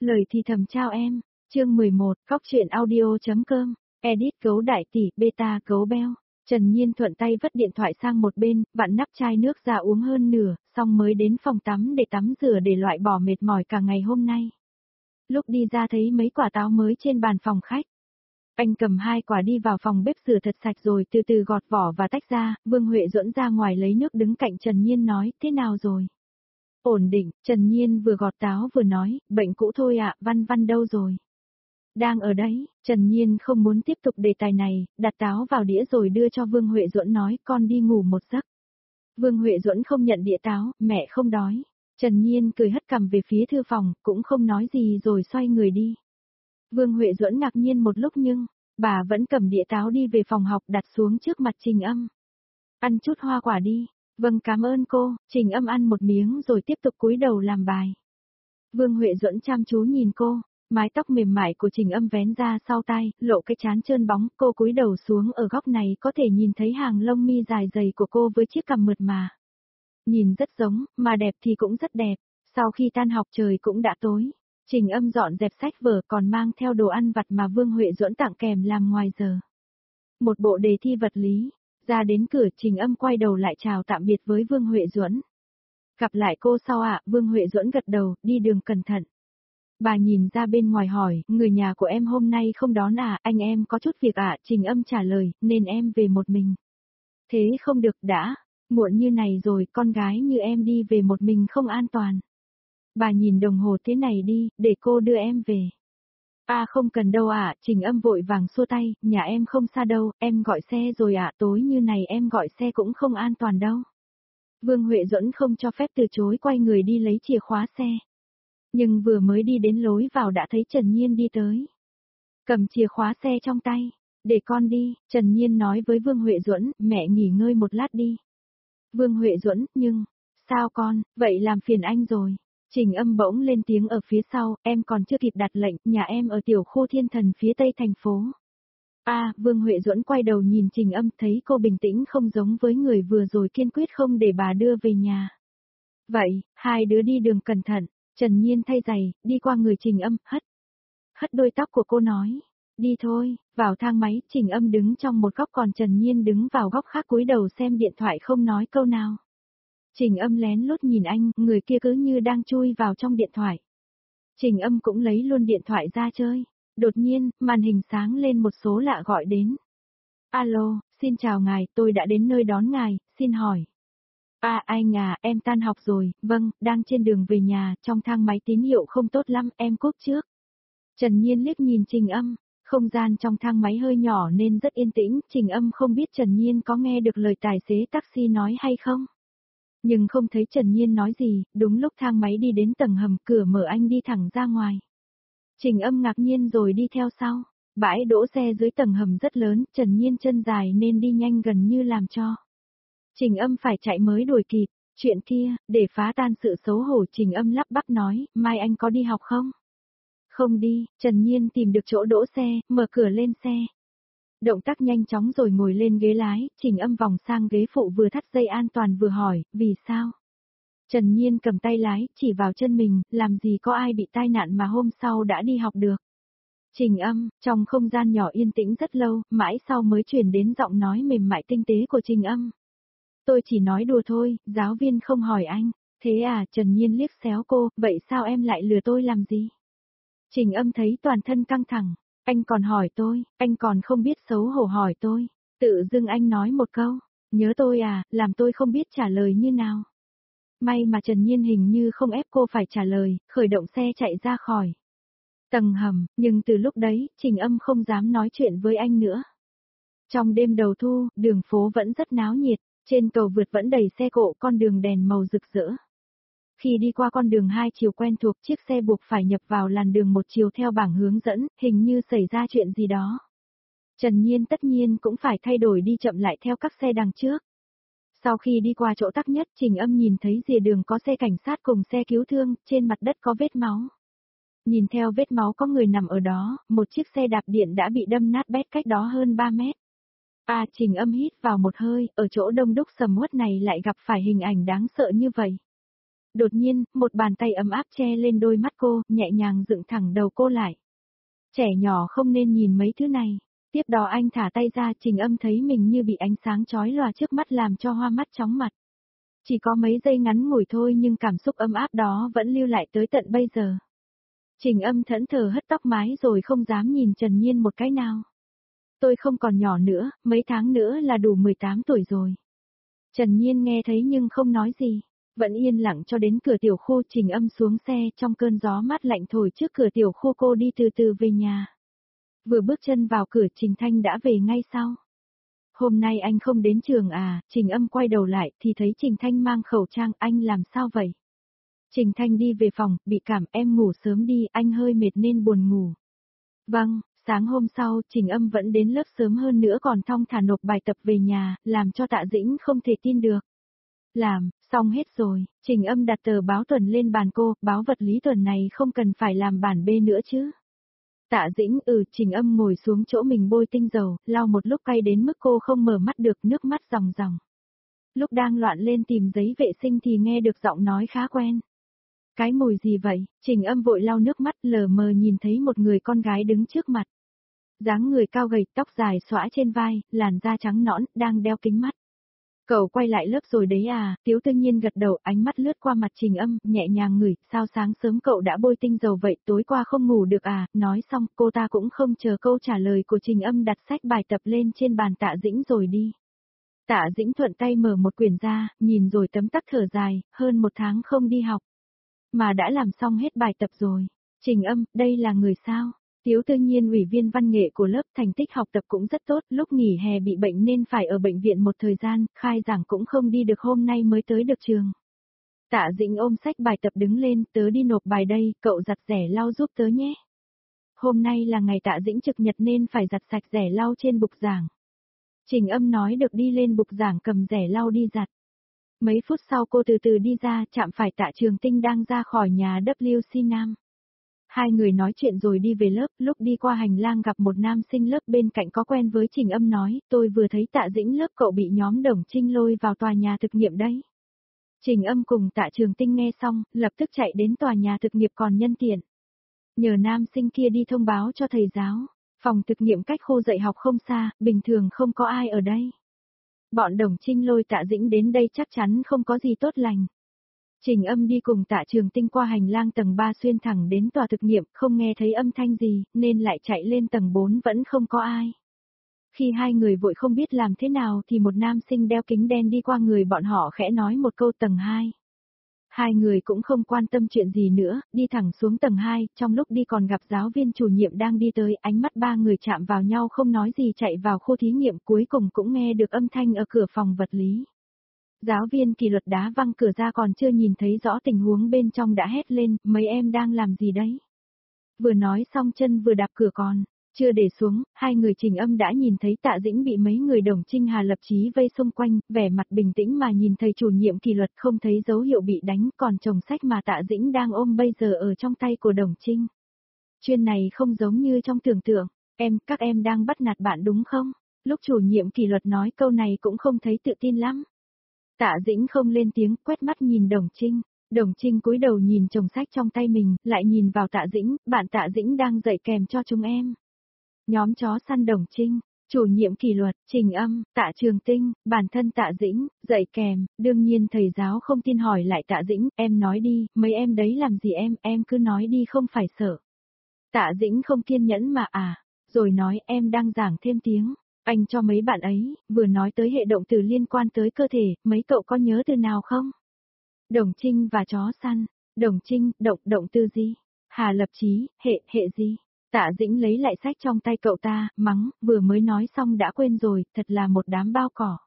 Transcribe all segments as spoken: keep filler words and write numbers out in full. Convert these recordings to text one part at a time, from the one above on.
Lời thì thầm chào em, chương mười một, Cóc truyện audio.com, edit gấu đại tỷ, beta gấu beo. Trần Nhiên thuận tay vứt điện thoại sang một bên, vặn nắp chai nước ra uống hơn nửa, xong mới đến phòng tắm để tắm rửa để loại bỏ mệt mỏi cả ngày hôm nay. Lúc đi ra thấy mấy quả táo mới trên bàn phòng khách. Anh cầm hai quả đi vào phòng bếp rửa thật sạch rồi từ từ gọt vỏ và tách ra, Vương Huệ duỗi ra ngoài lấy nước đứng cạnh Trần Nhiên nói, thế nào rồi? Ổn định, Trần Nhiên vừa gọt táo vừa nói, bệnh cũ thôi ạ, Văn Văn đâu rồi? Đang ở đấy, Trần Nhiên không muốn tiếp tục đề tài này, đặt táo vào đĩa rồi đưa cho Vương Huệ Duẫn nói, con đi ngủ một giấc. Vương Huệ Duẫn không nhận đĩa táo, mẹ không đói. Trần Nhiên cười hất cằm về phía thư phòng, cũng không nói gì rồi xoay người đi. Vương Huệ Duẫn ngạc nhiên một lúc nhưng, bà vẫn cầm đĩa táo đi về phòng học đặt xuống trước mặt Trình Âm. Ăn chút hoa quả đi. Vâng cảm ơn cô, Trình Âm ăn một miếng rồi tiếp tục cúi đầu làm bài. Vương Huệ Duẫn chăm chú nhìn cô, mái tóc mềm mại của Trình Âm vén ra sau tai, lộ cái trán trơn bóng, cô cúi đầu xuống ở góc này có thể nhìn thấy hàng lông mi dài dày của cô với chiếc cằm mượt mà. Nhìn rất giống, mà đẹp thì cũng rất đẹp, sau khi tan học trời cũng đã tối. Trình Âm dọn dẹp sách vở còn mang theo đồ ăn vặt mà Vương Huệ Duẫn tặng kèm làm ngoài giờ. Một bộ đề thi vật lý. Ra đến cửa Trình Âm quay đầu lại chào tạm biệt với Vương Huệ Duẫn. Gặp lại cô sau ạ, à? Vương Huệ Duẫn gật đầu, đi đường cẩn thận. Bà nhìn ra bên ngoài hỏi, người nhà của em hôm nay không đón à, anh em có chút việc ạ, à? Trình Âm trả lời, nên em về một mình. Thế không được đã, muộn như này rồi, con gái như em đi về một mình không an toàn. Bà nhìn đồng hồ thế này đi, để cô đưa em về. À không cần đâu ạ, à, Trình Âm vội vàng xua tay, nhà em không xa đâu, em gọi xe rồi ạ, à, tối như này em gọi xe cũng không an toàn đâu. Vương Huệ Duẫn không cho phép từ chối quay người đi lấy chìa khóa xe. Nhưng vừa mới đi đến lối vào đã thấy Trần Nhiên đi tới. Cầm chìa khóa xe trong tay, để con đi, Trần Nhiên nói với Vương Huệ Duẫn, mẹ nghỉ ngơi một lát đi. Vương Huệ Duẫn, nhưng, sao con, vậy làm phiền anh rồi. Trình Âm bỗng lên tiếng ở phía sau, em còn chưa kịp đặt lệnh, nhà em ở tiểu khu Thiên Thần phía tây thành phố. À, Vương Huệ Duẫn quay đầu nhìn Trình Âm thấy cô bình tĩnh không giống với người vừa rồi kiên quyết không để bà đưa về nhà. Vậy, hai đứa đi đường cẩn thận, Trần Nhiên thay giày, đi qua người Trình Âm, hất. Hất đôi tóc của cô nói, đi thôi, vào thang máy, Trình Âm đứng trong một góc còn Trần Nhiên đứng vào góc khác cúi đầu xem điện thoại không nói câu nào. Trình Âm lén lút nhìn anh, người kia cứ như đang chui vào trong điện thoại. Trình Âm cũng lấy luôn điện thoại ra chơi. Đột nhiên, màn hình sáng lên một số lạ gọi đến. Alo, xin chào ngài, tôi đã đến nơi đón ngài, xin hỏi. À anh à, em tan học rồi, vâng, đang trên đường về nhà, trong thang máy tín hiệu không tốt lắm, em cúp trước. Trần Nhiên liếc nhìn Trình Âm, không gian trong thang máy hơi nhỏ nên rất yên tĩnh, Trình Âm không biết Trần Nhiên có nghe được lời tài xế taxi nói hay không. Nhưng không thấy Trần Nhiên nói gì, đúng lúc thang máy đi đến tầng hầm cửa mở anh đi thẳng ra ngoài. Trình Âm ngạc nhiên rồi đi theo sau. Bãi đỗ xe dưới tầng hầm rất lớn, Trần Nhiên chân dài nên đi nhanh gần như làm cho. Trình Âm phải chạy mới đuổi kịp. Chuyện kia, để phá tan sự xấu hổ Trình Âm lắp bắp nói, mai anh có đi học không? Không đi, Trần Nhiên tìm được chỗ đỗ xe, mở cửa lên xe. Động tác nhanh chóng rồi ngồi lên ghế lái, Trình Âm vòng sang ghế phụ vừa thắt dây an toàn vừa hỏi, vì sao? Trần Nhiên cầm tay lái, chỉ vào chân mình, làm gì có ai bị tai nạn mà hôm sau đã đi học được. Trình Âm, trong không gian nhỏ yên tĩnh rất lâu, mãi sau mới truyền đến giọng nói mềm mại tinh tế của Trình Âm. Tôi chỉ nói đùa thôi, giáo viên không hỏi anh. Thế à, Trần Nhiên liếc xéo cô, vậy sao em lại lừa tôi làm gì? Trình Âm thấy toàn thân căng thẳng, anh còn hỏi tôi, anh còn không biết xấu hổ hỏi tôi. Tự dưng anh nói một câu, nhớ tôi à, làm tôi không biết trả lời như nào. May mà Trần Nhiên hình như không ép cô phải trả lời, khởi động xe chạy ra khỏi tầng hầm, nhưng từ lúc đấy, Trình Âm không dám nói chuyện với anh nữa. Trong đêm đầu thu, đường phố vẫn rất náo nhiệt, trên cầu vượt vẫn đầy xe cộ, con đường đèn màu rực rỡ. Khi đi qua con đường hai chiều quen thuộc, chiếc xe buộc phải nhập vào làn đường một chiều theo bảng hướng dẫn, hình như xảy ra chuyện gì đó. Trần Nhiên tất nhiên cũng phải thay đổi đi chậm lại theo các xe đằng trước. Sau khi đi qua chỗ tắc nhất, Trình Âm nhìn thấy rìa đường có xe cảnh sát cùng xe cứu thương, trên mặt đất có vết máu. Nhìn theo vết máu có người nằm ở đó, một chiếc xe đạp điện đã bị đâm nát bét cách đó hơn ba mét. À, Trình Âm hít vào một hơi, ở chỗ đông đúc sầm uất này lại gặp phải hình ảnh đáng sợ như vậy. Đột nhiên, một bàn tay ấm áp che lên đôi mắt cô, nhẹ nhàng dựng thẳng đầu cô lại. Trẻ nhỏ không nên nhìn mấy thứ này. Tiếp đó anh thả tay ra, Trình Âm thấy mình như bị ánh sáng chói lòa trước mắt làm cho hoa mắt chóng mặt. Chỉ có mấy giây ngắn ngủi thôi nhưng cảm xúc ấm áp đó vẫn lưu lại tới tận bây giờ. Trình Âm thẫn thờ hất tóc mái rồi không dám nhìn Trần Nhiên một cái nào. Tôi không còn nhỏ nữa, mấy tháng nữa là đủ mười tám tuổi rồi. Trần Nhiên nghe thấy nhưng không nói gì. Vẫn yên lặng cho đến cửa tiểu khu. Trình Âm xuống xe trong cơn gió mát lạnh thổi trước cửa tiểu khu, cô đi từ từ về nhà. Vừa bước chân vào cửa Trình Thanh đã về ngay sau. Hôm nay anh không đến trường à? Trình Âm quay đầu lại thì thấy Trình Thanh mang khẩu trang. Anh làm sao vậy? Trình Thanh đi về phòng, bị cảm. Em ngủ sớm đi, anh hơi mệt nên buồn ngủ. Vâng. Sáng hôm sau, Trình Âm vẫn đến lớp sớm hơn nữa còn thong thả nộp bài tập về nhà, làm cho Tạ Dĩnh không thể tin được. Làm, xong hết rồi. Trình Âm đặt tờ báo tuần lên bàn cô, báo vật lý tuần này không cần phải làm bản B nữa chứ. Tạ Dĩnh ừ. Trình Âm ngồi xuống chỗ mình bôi tinh dầu, lau một lúc cay đến mức cô không mở mắt được, nước mắt ròng ròng. Lúc đang loạn lên tìm giấy vệ sinh thì nghe được giọng nói khá quen. Cái mùi gì vậy? Trình Âm vội lau nước mắt, lờ mờ nhìn thấy một người con gái đứng trước mặt. Dáng người cao gầy, tóc dài xõa trên vai, làn da trắng nõn, đang đeo kính mắt. Cậu quay lại lớp rồi đấy à? Tiếu Tư Nhiên gật đầu, ánh mắt lướt qua mặt Trình Âm, nhẹ nhàng ngửi, sao sáng sớm cậu đã bôi tinh dầu vậy, tối qua không ngủ được à? Nói xong, cô ta cũng không chờ câu trả lời của Trình Âm đặt sách bài tập lên trên bàn Tạ Dĩnh rồi đi. Tạ Dĩnh thuận tay mở một quyển ra, nhìn rồi tấm tắc thở dài, hơn một tháng không đi học. Mà đã làm xong hết bài tập rồi. Trình Âm, đây là người sao? Tiếu Tư Nhiên ủy viên văn nghệ của lớp, thành tích học tập cũng rất tốt, lúc nghỉ hè bị bệnh nên phải ở bệnh viện một thời gian, khai giảng cũng không đi được, hôm nay mới tới được trường. Tạ Dĩnh ôm sách bài tập đứng lên, tớ đi nộp bài đây, cậu giặt rẻ lau giúp tớ nhé. Hôm nay là ngày Tạ Dĩnh trực nhật nên phải giặt sạch rẻ lau trên bục giảng. Trình Âm nói được đi lên bục giảng cầm rẻ lau đi giặt. Mấy phút sau cô từ từ đi ra, chạm phải Tạ Trường Tinh đang ra khỏi nhà W C Nam. Hai người nói chuyện rồi đi về lớp, lúc đi qua hành lang gặp một nam sinh lớp bên cạnh có quen với Trình Âm nói, tôi vừa thấy Tạ Dĩnh lớp cậu bị nhóm Đồng Trinh lôi vào tòa nhà thực nghiệm đấy. Trình Âm cùng Tạ Trường Tinh nghe xong, lập tức chạy đến tòa nhà thực nghiệm còn nhân tiện. Nhờ nam sinh kia đi thông báo cho thầy giáo, phòng thực nghiệm cách khu dạy học không xa, bình thường không có ai ở đây. Bọn Đồng Trinh lôi Tạ Dĩnh đến đây chắc chắn không có gì tốt lành. Trình Âm đi cùng Tạ Trường Tinh qua hành lang tầng ba xuyên thẳng đến tòa thực nghiệm, không nghe thấy âm thanh gì, nên lại chạy lên tầng bốn vẫn không có ai. Khi hai người vội không biết làm thế nào thì một nam sinh đeo kính đen đi qua người bọn họ khẽ nói một câu tầng hai. Hai người cũng không quan tâm chuyện gì nữa, đi thẳng xuống tầng hai, trong lúc đi còn gặp giáo viên chủ nhiệm đang đi tới, ánh mắt ba người chạm vào nhau không nói gì chạy vào khu thí nghiệm, cuối cùng cũng nghe được âm thanh ở cửa phòng vật lý. Giáo viên kỷ luật đá văng cửa ra, còn chưa nhìn thấy rõ tình huống bên trong đã hét lên, mấy em đang làm gì đấy? Vừa nói xong chân vừa đạp cửa còn, chưa để xuống, hai người Trình Âm đã nhìn thấy Tạ Dĩnh bị mấy người Đồng Trinh Hà Lập Chí vây xung quanh, vẻ mặt bình tĩnh mà nhìn thầy chủ nhiệm kỷ luật không thấy dấu hiệu bị đánh, còn chồng sách mà Tạ Dĩnh đang ôm bây giờ ở trong tay của Đồng Trinh. Chuyện này không giống như trong tưởng tượng, em, các em đang bắt nạt bạn đúng không? Lúc chủ nhiệm kỷ luật nói câu này cũng không thấy tự tin lắm. Tạ Dĩnh không lên tiếng, quét mắt nhìn Đồng Trinh. Đồng Trinh cúi đầu nhìn chồng sách trong tay mình, lại nhìn vào Tạ Dĩnh, bạn Tạ Dĩnh đang dạy kèm cho chúng em. Nhóm chó săn Đồng Trinh, chủ nhiệm kỷ luật, Trình Âm, Tạ Trường Tinh, bản thân Tạ Dĩnh, dạy kèm, đương nhiên thầy giáo không tin hỏi lại Tạ Dĩnh, em nói đi, mấy em đấy làm gì em, em cứ nói đi không phải sợ. Tạ Dĩnh không kiên nhẫn mà à, rồi nói em đang giảng thêm tiếng. Anh cho mấy bạn ấy, vừa nói tới hệ động từ liên quan tới cơ thể, mấy cậu có nhớ từ nào không? Đồng Trinh và chó săn, Đồng Trinh, động, động từ gì? Hà Lập Chí, hệ, hệ gì? Tạ Dĩnh lấy lại sách trong tay cậu ta, mắng, vừa mới nói xong đã quên rồi, thật là một đám bao cỏ.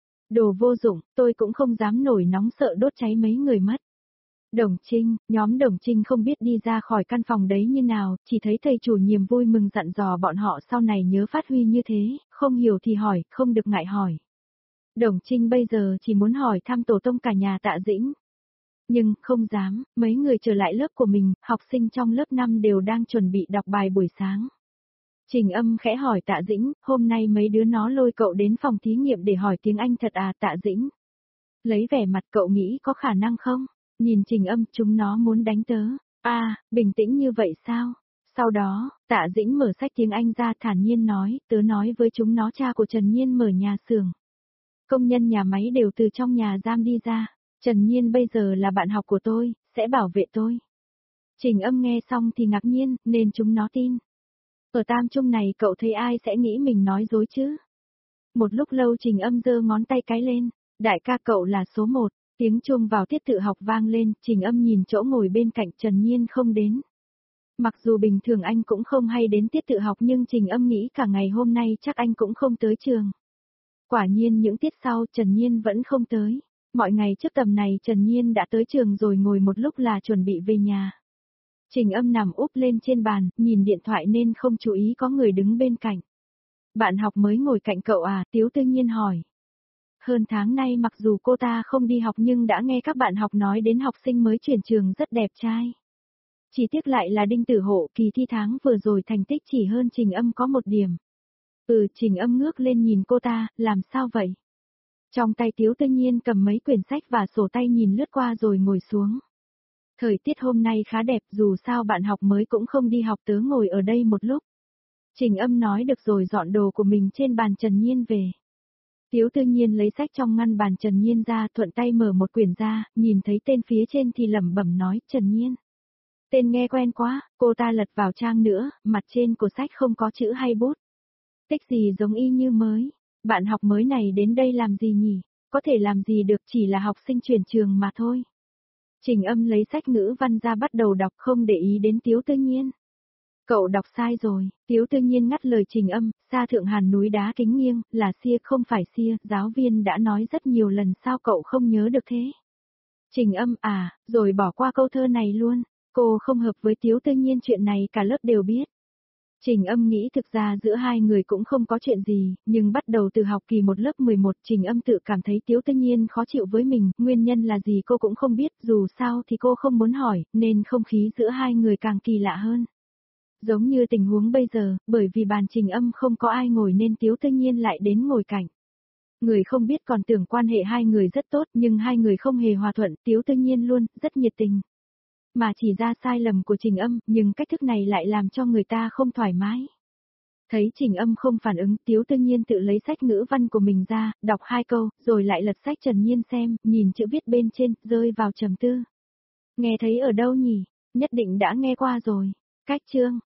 Đồ vô dụng, tôi cũng không dám nổi nóng sợ đốt cháy mấy người mất. Đồng Trinh, nhóm Đồng Trinh không biết đi ra khỏi căn phòng đấy như nào, chỉ thấy thầy chủ nhiệm vui mừng dặn dò bọn họ sau này nhớ phát huy như thế, không hiểu thì hỏi, không được ngại hỏi. Đồng Trinh bây giờ chỉ muốn hỏi thăm tổ tông cả nhà Tạ Dĩnh. Nhưng, không dám, mấy người trở lại lớp của mình, học sinh trong lớp năm đều đang chuẩn bị đọc bài buổi sáng. Trình Âm khẽ hỏi Tạ Dĩnh, hôm nay mấy đứa nó lôi cậu đến phòng thí nghiệm để hỏi tiếng Anh thật à Tạ Dĩnh? Lấy vẻ mặt cậu nghĩ có khả năng không? nhìn Trình Âm, chúng nó muốn đánh tớ. À, bình tĩnh như vậy sao? Sau đó, Tạ Dĩnh mở sách tiếng Anh ra thản nhiên nói, tớ nói với chúng nó cha của Trần Nhiên mở nhà xưởng. Công nhân nhà máy đều từ trong nhà giam đi ra. Trần Nhiên bây giờ là bạn học của tôi, sẽ bảo vệ tôi. Trình Âm nghe xong thì ngạc nhiên, nên chúng nó tin. Ở Tam Trung này cậu thấy ai sẽ nghĩ mình nói dối chứ? Một lúc lâu Trình Âm giơ ngón tay cái lên. Đại ca cậu là số một. Tiếng chuông vào tiết tự học vang lên, Trình Âm nhìn chỗ ngồi bên cạnh Trần Nhiên không đến. Mặc dù bình thường anh cũng không hay đến tiết tự học nhưng Trình Âm nghĩ cả ngày hôm nay chắc anh cũng không tới trường. Quả nhiên những tiết sau Trần Nhiên vẫn không tới. Mọi ngày trước tầm này Trần Nhiên đã tới trường rồi ngồi một lúc là chuẩn bị về nhà. Trình Âm nằm úp lên trên bàn, nhìn điện thoại nên không chú ý có người đứng bên cạnh. Bạn học mới ngồi cạnh cậu à? Tiếu Tư Nhiên hỏi. Hơn tháng nay mặc dù cô ta không đi học nhưng đã nghe các bạn học nói đến học sinh mới chuyển trường rất đẹp trai. Chỉ tiếc lại là Đinh Tử Hộ, kỳ thi tháng vừa rồi thành tích chỉ hơn Trình Âm có một điểm. Ừ, Trình Âm ngước lên nhìn cô ta, làm sao vậy? Trong tay Tiếu Tư Nhiên cầm mấy quyển sách và sổ tay nhìn lướt qua rồi ngồi xuống. Thời tiết hôm nay khá đẹp, dù sao bạn học mới cũng không đi học, tớ ngồi ở đây một lúc. Trình Âm nói được rồi dọn đồ của mình trên bàn Trần Nhiên về. Tiếu Tư Nhiên lấy sách trong ngăn bàn Trần Nhiên ra, thuận tay mở một quyển ra, nhìn thấy tên phía trên thì lẩm bẩm nói, Trần Nhiên. Tên nghe quen quá, cô ta lật vào trang nữa, mặt trên của sách không có chữ hay bút. Tích gì giống y như mới. Bạn học mới này đến đây làm gì nhỉ? Có thể làm gì được, chỉ là học sinh chuyển trường mà thôi. Trình Âm lấy sách ngữ văn ra bắt đầu đọc, không để ý đến Tiếu Tư Nhiên. Cậu đọc sai rồi, Tiếu Tư Nhiên ngắt lời Trình Âm, xa thượng hàn núi đá kính nghiêng, là xia không phải xia, giáo viên đã nói rất nhiều lần, sao cậu không nhớ được thế? Trình Âm à, rồi bỏ qua câu thơ này luôn, cô không hợp với Tiếu Tư Nhiên, chuyện này cả lớp đều biết. Trình Âm nghĩ thực ra giữa hai người cũng không có chuyện gì, nhưng bắt đầu từ học kỳ một lớp mười một Trình Âm tự cảm thấy Tiếu Tư Nhiên khó chịu với mình, nguyên nhân là gì cô cũng không biết, dù sao thì cô không muốn hỏi, nên không khí giữa hai người càng kỳ lạ hơn. Giống như tình huống bây giờ, bởi vì bàn Trình Âm không có ai ngồi nên Tiếu Tư Nhiên lại đến ngồi cạnh. Người không biết còn tưởng quan hệ hai người rất tốt nhưng hai người không hề hòa thuận, Tiếu Tư Nhiên luôn, rất nhiệt tình. Mà chỉ ra sai lầm của Trình Âm, nhưng cách thức này lại làm cho người ta không thoải mái. Thấy Trình Âm không phản ứng, Tiếu Tư Nhiên tự lấy sách ngữ văn của mình ra, đọc hai câu, rồi lại lật sách Trần Nhiên xem, nhìn chữ viết bên trên, rơi vào trầm tư. Nghe thấy ở đâu nhỉ? Nhất định đã nghe qua rồi. Cách chương.